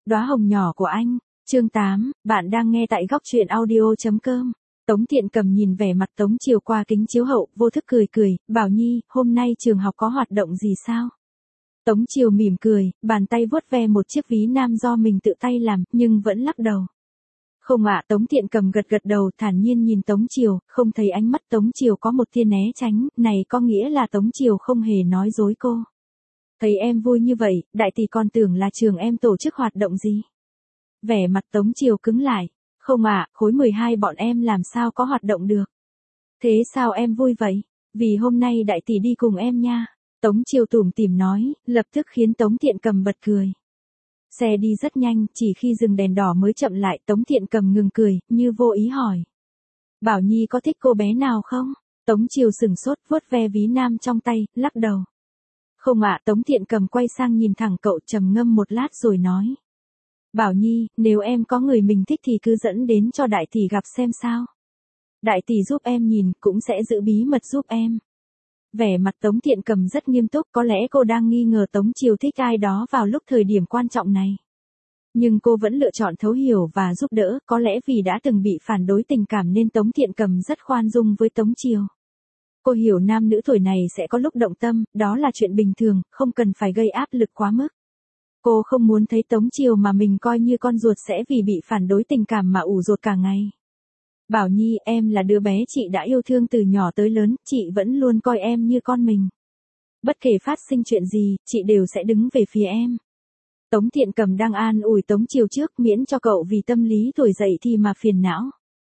Đóa hồng nhỏ của anh, chương 8, bạn đang nghe tại góc truyện audio.com. Tống Thiện Cầm nhìn vẻ mặt Tống Chiều qua kính chiếu hậu, vô thức cười cười, Bảo Nhi, hôm nay trường học có hoạt động gì sao? Tống Chiều mỉm cười, bàn tay vuốt ve một chiếc ví nam do mình tự tay làm, nhưng vẫn lắc đầu. Không ạ, Tống Thiện Cầm gật gật đầu, thản nhiên nhìn Tống Chiều, không thấy ánh mắt Tống Chiều có một tia né tránh, này có nghĩa là Tống Chiều không hề nói dối cô. Thấy em vui như vậy, đại tỷ còn tưởng là trường em tổ chức hoạt động gì. Vẻ mặt Tống Chiều cứng lại. Không ạ, khối 12 bọn em làm sao có hoạt động được. Thế sao em vui vậy? Vì hôm nay đại tỷ đi cùng em nha. Tống Chiều tủm tỉm nói, lập tức khiến Tống Thiện Cầm bật cười. Xe đi rất nhanh, chỉ khi dừng đèn đỏ mới chậm lại, Tống Thiện Cầm ngừng cười, như vô ý hỏi. Bảo Nhi có thích cô bé nào không? Tống Chiều sửng sốt, vuốt ve ví nam trong tay, lắc đầu. Không ạ, Tống Thiện Cầm quay sang nhìn thẳng cậu, trầm ngâm một lát rồi nói. Bảo Nhi, nếu em có người mình thích thì cứ dẫn đến cho đại tỷ gặp xem sao. Đại tỷ giúp em nhìn, cũng sẽ giữ bí mật giúp em. Vẻ mặt Tống Thiện Cầm rất nghiêm túc, có lẽ cô đang nghi ngờ Tống Chiều thích ai đó vào lúc thời điểm quan trọng này. Nhưng cô vẫn lựa chọn thấu hiểu và giúp đỡ, có lẽ vì đã từng bị phản đối tình cảm nên Tống Thiện Cầm rất khoan dung với Tống Chiều. Cô hiểu nam nữ tuổi này sẽ có lúc động tâm, đó là chuyện bình thường, không cần phải gây áp lực quá mức. Cô không muốn thấy Tống Chiều mà mình coi như con ruột sẽ vì bị phản đối tình cảm mà ủ rột cả ngày. Bảo Nhi, em là đứa bé chị đã yêu thương từ nhỏ tới lớn, chị vẫn luôn coi em như con mình. Bất kể phát sinh chuyện gì, chị đều sẽ đứng về phía em. Tống Thiện Cầm đang an ủi Tống Chiều trước, miễn cho cậu vì tâm lý tuổi dậy thì mà phiền não.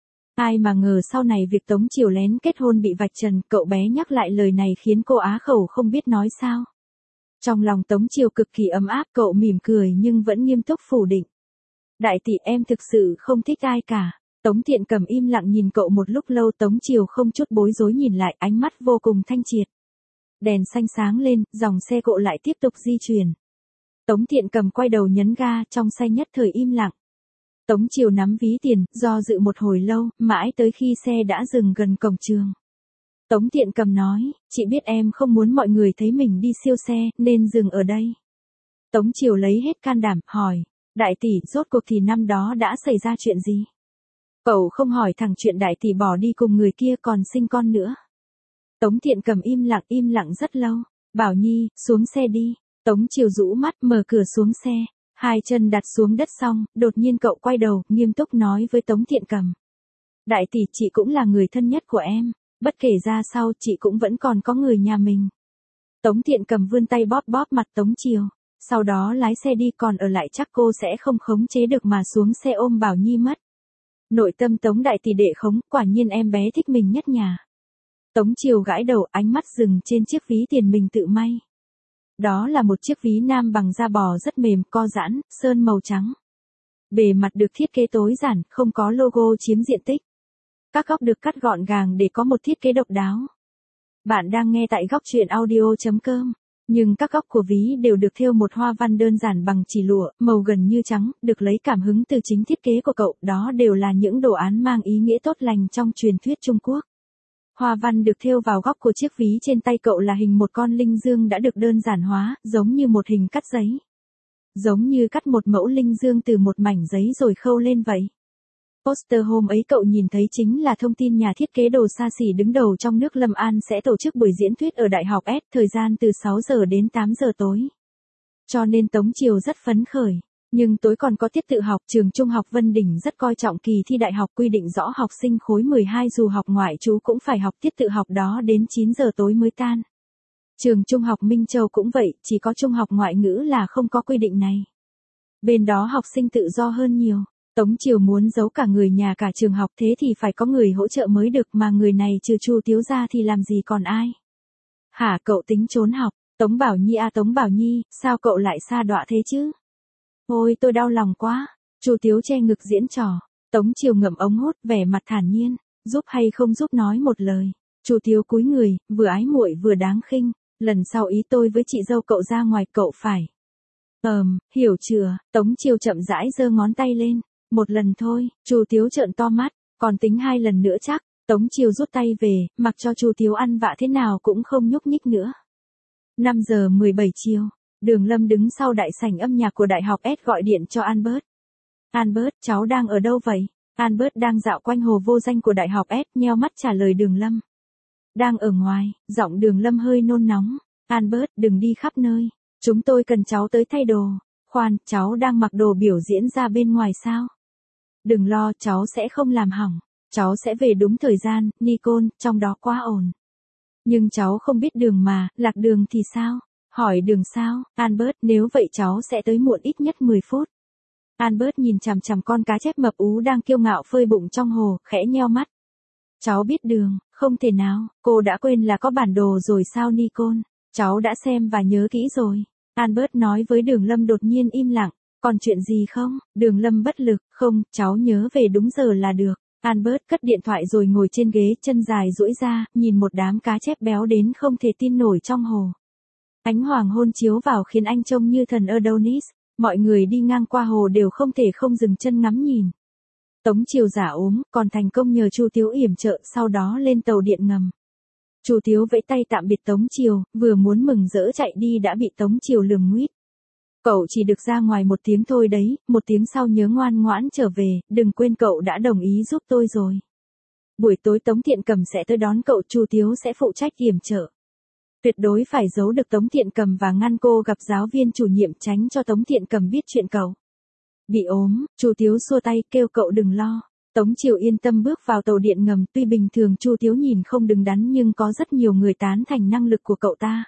Ai mà ngờ sau này việc Tống Chiều lén kết hôn bị vạch trần, cậu bé nhắc lại lời này khiến cô á khẩu không biết nói sao. Trong lòng Tống Chiều cực kỳ ấm áp, cậu mỉm cười nhưng vẫn nghiêm túc phủ định. Đại tỷ, em thực sự không thích ai cả. Tống Thiện Cầm im lặng nhìn cậu một lúc lâu, Tống Chiều không chút bối rối nhìn lại, ánh mắt vô cùng thanh triệt. Đèn xanh sáng lên, dòng xe cộ lại tiếp tục di chuyển. Tống Thiện Cầm quay đầu nhấn ga, trong xe nhất thời im lặng. Tống Chiều nắm ví tiền, do dự một hồi lâu, mãi tới khi xe đã dừng gần cổng trường. Tống Thiện Cầm nói, chị biết em không muốn mọi người thấy mình đi siêu xe, nên dừng ở đây. Tống Chiều lấy hết can đảm, hỏi, đại tỷ, rốt cuộc thì năm đó đã xảy ra chuyện gì? Cậu không hỏi thẳng chuyện đại tỷ bỏ đi cùng người kia còn sinh con nữa. Tống Thiện Cầm im lặng rất lâu. Bảo Nhi, xuống xe đi. Tống Chiều rũ mắt mở cửa xuống xe. Hai chân đặt xuống đất xong, đột nhiên cậu quay đầu, nghiêm túc nói với Tống Thiện Cầm. Đại tỷ, chị cũng là người thân nhất của em. Bất kể ra sau, chị cũng vẫn còn có người nhà mình. Tống Thiện Cầm vươn tay bóp bóp mặt Tống Chiều. Sau đó lái xe đi, còn ở lại chắc cô sẽ không khống chế được mà xuống xe ôm Bảo Nhi mất. Nội tâm Tống đại tỷ đệ khống, quả nhiên em bé thích mình nhất nhà. Tống Chiều gãi đầu, ánh mắt dừng trên chiếc ví tiền mình tự may. Đó là một chiếc ví nam bằng da bò rất mềm, co giãn, sơn màu trắng. Bề mặt được thiết kế tối giản, không có logo chiếm diện tích. Các góc được cắt gọn gàng để có một thiết kế độc đáo. Bạn đang nghe tại góc truyện audio.com. Nhưng các góc của ví đều được thêu một hoa văn đơn giản bằng chỉ lụa, màu gần như trắng, được lấy cảm hứng từ chính thiết kế của cậu, đó đều là những đồ án mang ý nghĩa tốt lành trong truyền thuyết Trung Quốc. Hoa văn được thêu vào góc của chiếc ví trên tay cậu là hình một con linh dương đã được đơn giản hóa, giống như một hình cắt giấy. Giống như cắt một mẫu linh dương từ một mảnh giấy rồi khâu lên vậy. Poster hôm ấy cậu nhìn thấy chính là thông tin nhà thiết kế đồ xa xỉ đứng đầu trong nước Lâm An sẽ tổ chức buổi diễn thuyết ở Đại học S, thời gian từ 6 giờ đến 8 giờ tối. Cho nên Tống Chiều rất phấn khởi. Nhưng tối còn có tiết tự học, trường Trung học Vân Đỉnh rất coi trọng kỳ thi đại học, quy định rõ học sinh khối 12 dù học ngoại trú cũng phải học tiết tự học đó đến 9 giờ tối mới tan. Trường Trung học Minh Châu cũng vậy, chỉ có Trung học ngoại ngữ là không có quy định này. Bên đó học sinh tự do hơn nhiều. Tống Chiều muốn giấu cả người nhà cả trường học, thế thì phải có người hỗ trợ mới được, mà người này trừ Chu Tiếu ra thì làm gì còn ai. Hả, cậu tính trốn học? Tống Bảo Nhi à, Tống Bảo Nhi, sao cậu lại sa đọa thế chứ? Ôi tôi đau lòng quá. Chu Tiếu che ngực diễn trò. Tống Chiều ngậm ống hút, vẻ mặt thản nhiên, giúp hay không giúp nói một lời. Chu Tiếu cúi người, vừa ái muội vừa đáng khinh, lần sau ý tôi với chị dâu cậu ra ngoài cậu phải. Hiểu chưa? Tống Chiều chậm rãi giơ ngón tay lên. Một lần thôi. Chu Tiếu trợn to mắt, còn tính 2 lần nữa chắc. Tống Chiều rút tay về, mặc cho Chu Tiếu ăn vạ thế nào cũng không nhúc nhích nữa. 5 giờ 17 chiều. Đường Lâm đứng sau đại sảnh âm nhạc của Đại học S gọi điện cho Albert. Albert, cháu đang ở đâu vậy? Albert đang dạo quanh hồ vô danh của Đại học S, nheo mắt trả lời Đường Lâm. Đang ở ngoài, giọng Đường Lâm hơi nôn nóng. Albert, đừng đi khắp nơi. Chúng tôi cần cháu tới thay đồ. Khoan, cháu đang mặc đồ biểu diễn ra bên ngoài sao? Đừng lo, cháu sẽ không làm hỏng. Cháu sẽ về đúng thời gian, Nicole, trong đó quá ồn. Nhưng cháu không biết đường mà, lạc đường thì sao? Hỏi đường sao? Albert, nếu vậy cháu sẽ tới muộn ít nhất 10 phút. Albert nhìn chằm chằm con cá chép mập ú đang kiêu ngạo phơi bụng trong hồ, khẽ nheo mắt. Cháu biết đường, không thể nào, cô đã quên là có bản đồ rồi sao Nicole? Cháu đã xem và nhớ kỹ rồi. Albert nói với Đường Lâm đột nhiên im lặng. Còn chuyện gì không? Đường Lâm bất lực. Không, cháu nhớ về đúng giờ là được. Albert cất điện thoại rồi ngồi trên ghế, chân dài duỗi ra, nhìn một đám cá chép béo đến không thể tin nổi trong hồ. Ánh hoàng hôn chiếu vào khiến anh trông như thần Adonis. Mọi người đi ngang qua hồ đều không thể không dừng chân ngắm nhìn. Tống Triều giả ốm, còn thành công nhờ Chu Tiếu yểm trợ, sau đó lên tàu điện ngầm. Chu Tiếu vẫy tay tạm biệt Tống Triều, vừa muốn mừng rỡ chạy đi đã bị Tống Triều lườm nguýt. Cậu chỉ được ra ngoài 1 tiếng thôi đấy, 1 tiếng sau nhớ ngoan ngoãn trở về, đừng quên cậu đã đồng ý giúp tôi rồi. Buổi tối Tống Thiện Cầm sẽ tới đón cậu, Chu Tiếu sẽ phụ trách yểm trợ. Tuyệt đối phải giấu được Tống Thiện Cầm và ngăn cô gặp giáo viên chủ nhiệm, tránh cho Tống Thiện Cầm biết chuyện cậu bị ốm. Chu Tiếu xua tay kêu cậu đừng lo. Tống Triều yên tâm bước vào tàu điện ngầm, tuy bình thường Chu Tiếu nhìn không đứng đắn nhưng có rất nhiều người tán thành năng lực của cậu ta.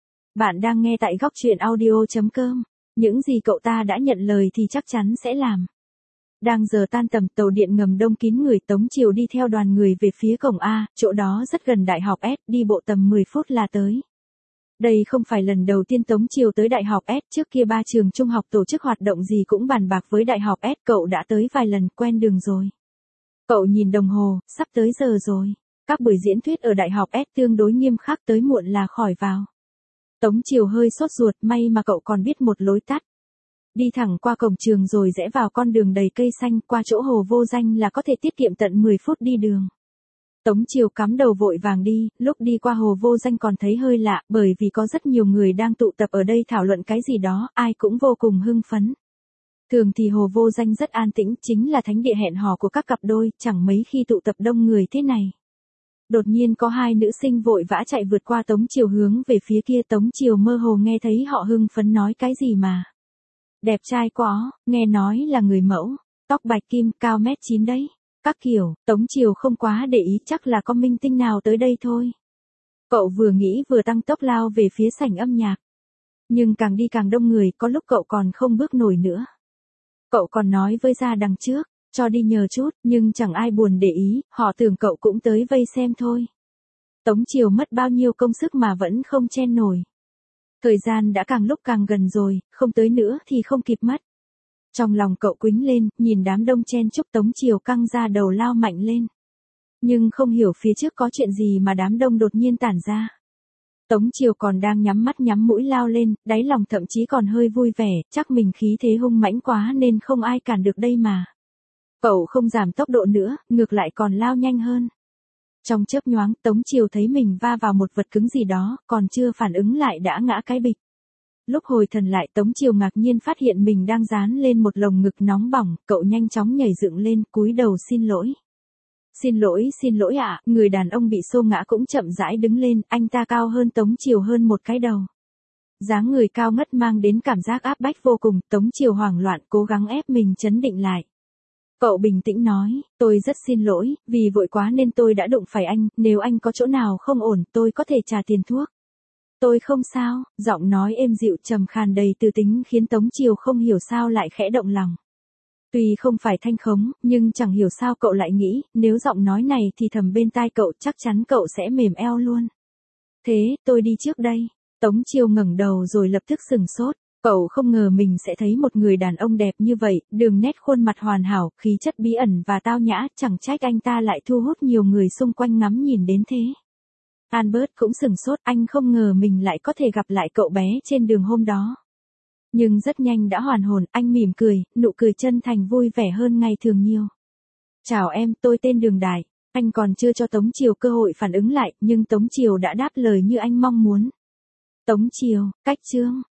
Bạn đang nghe tại góc truyện audio.com. Những gì cậu ta đã nhận lời thì chắc chắn sẽ làm. Đang giờ tan tầm, tàu điện ngầm đông kín người, Tống Triều đi theo đoàn người về phía cổng A, chỗ đó rất gần Đại học S, đi bộ tầm 10 phút là tới. Đây không phải lần đầu tiên Tống Triều tới Đại học S, trước kia 3 trường trung học tổ chức hoạt động gì cũng bàn bạc với Đại học S, cậu đã tới vài lần, quen đường rồi. Cậu nhìn đồng hồ, sắp tới giờ rồi. Các buổi diễn thuyết ở Đại học S tương đối nghiêm khắc, tới muộn là khỏi vào. Tống Triều hơi sốt ruột, may mà cậu còn biết một lối tắt. Đi thẳng qua cổng trường rồi rẽ vào con đường đầy cây xanh, qua chỗ hồ vô danh là có thể tiết kiệm tận 10 phút đi đường. Tống Triều cắm đầu vội vàng đi, lúc đi qua hồ vô danh còn thấy hơi lạ, bởi vì có rất nhiều người đang tụ tập ở đây thảo luận cái gì đó, ai cũng vô cùng hưng phấn. Thường thì hồ vô danh rất an tĩnh, chính là thánh địa hẹn hò của các cặp đôi, chẳng mấy khi tụ tập đông người thế này. Đột nhiên có 2 nữ sinh vội vã chạy vượt qua Tống Triều hướng về phía kia. Tống Triều mơ hồ nghe thấy họ hưng phấn nói cái gì mà. Đẹp trai quá, nghe nói là người mẫu, tóc bạch kim, cao 1m9 đấy. Các kiểu, Tống Triều không quá để ý, chắc là có minh tinh nào tới đây thôi. Cậu vừa nghĩ vừa tăng tốc lao về phía sảnh âm nhạc. Nhưng càng đi càng đông người, có lúc cậu còn không bước nổi nữa. Cậu còn nói với ra đằng trước, cho đi nhờ chút, nhưng chẳng ai buồn để ý, họ tưởng cậu cũng tới vây xem thôi. Tống Triều mất bao nhiêu công sức mà vẫn không chen nổi. Thời gian đã càng lúc càng gần rồi, không tới nữa thì không kịp mất. Trong lòng cậu quĩnh lên, nhìn đám đông chen chúc, Tống Triều căng ra đầu lao mạnh lên. Nhưng không hiểu phía trước có chuyện gì mà đám đông đột nhiên tản ra. Tống Triều còn đang nhắm mắt nhắm mũi lao lên, đáy lòng thậm chí còn hơi vui vẻ, chắc mình khí thế hung mãnh quá nên không ai cản được đây mà. Cậu không giảm tốc độ nữa, ngược lại còn lao nhanh hơn. Trong chớp nhoáng, Tống Triều thấy mình va vào một vật cứng gì đó, còn chưa phản ứng lại đã ngã cái bịch. Lúc hồi thần lại, Tống Triều ngạc nhiên phát hiện mình đang dán lên một lồng ngực nóng bỏng, cậu nhanh chóng nhảy dựng lên, cúi đầu xin lỗi. Xin lỗi ạ, người đàn ông bị xô ngã cũng chậm rãi đứng lên, anh ta cao hơn Tống Triều hơn một cái đầu. Dáng người cao ngất mang đến cảm giác áp bách vô cùng, Tống Triều hoảng loạn cố gắng ép mình trấn định lại. Cậu bình tĩnh nói, tôi rất xin lỗi, vì vội quá nên tôi đã đụng phải anh, nếu anh có chỗ nào không ổn, tôi có thể trả tiền thuốc. Tôi không sao, giọng nói êm dịu trầm khàn đầy từ tính khiến Tống Triều không hiểu sao lại khẽ động lòng. Tuy không phải thanh khống, nhưng chẳng hiểu sao cậu lại nghĩ, nếu giọng nói này thì thầm bên tai cậu chắc chắn cậu sẽ mềm eo luôn. Thế, tôi đi trước đây. Tống Triều ngẩng đầu rồi lập tức sừng sốt. Cậu không ngờ mình sẽ thấy một người đàn ông đẹp như vậy, đường nét khuôn mặt hoàn hảo, khí chất bí ẩn và tao nhã, chẳng trách anh ta lại thu hút nhiều người xung quanh ngắm nhìn đến thế. Albert cũng sừng sốt, anh không ngờ mình lại có thể gặp lại cậu bé trên đường hôm đó. Nhưng rất nhanh đã hoàn hồn, anh mỉm cười, nụ cười chân thành vui vẻ hơn ngày thường nhiều. Chào em, tôi tên Đường Đại. Anh còn chưa cho Tống Triều cơ hội phản ứng lại, nhưng Tống Triều đã đáp lời như anh mong muốn. Tống Triều, cách chương.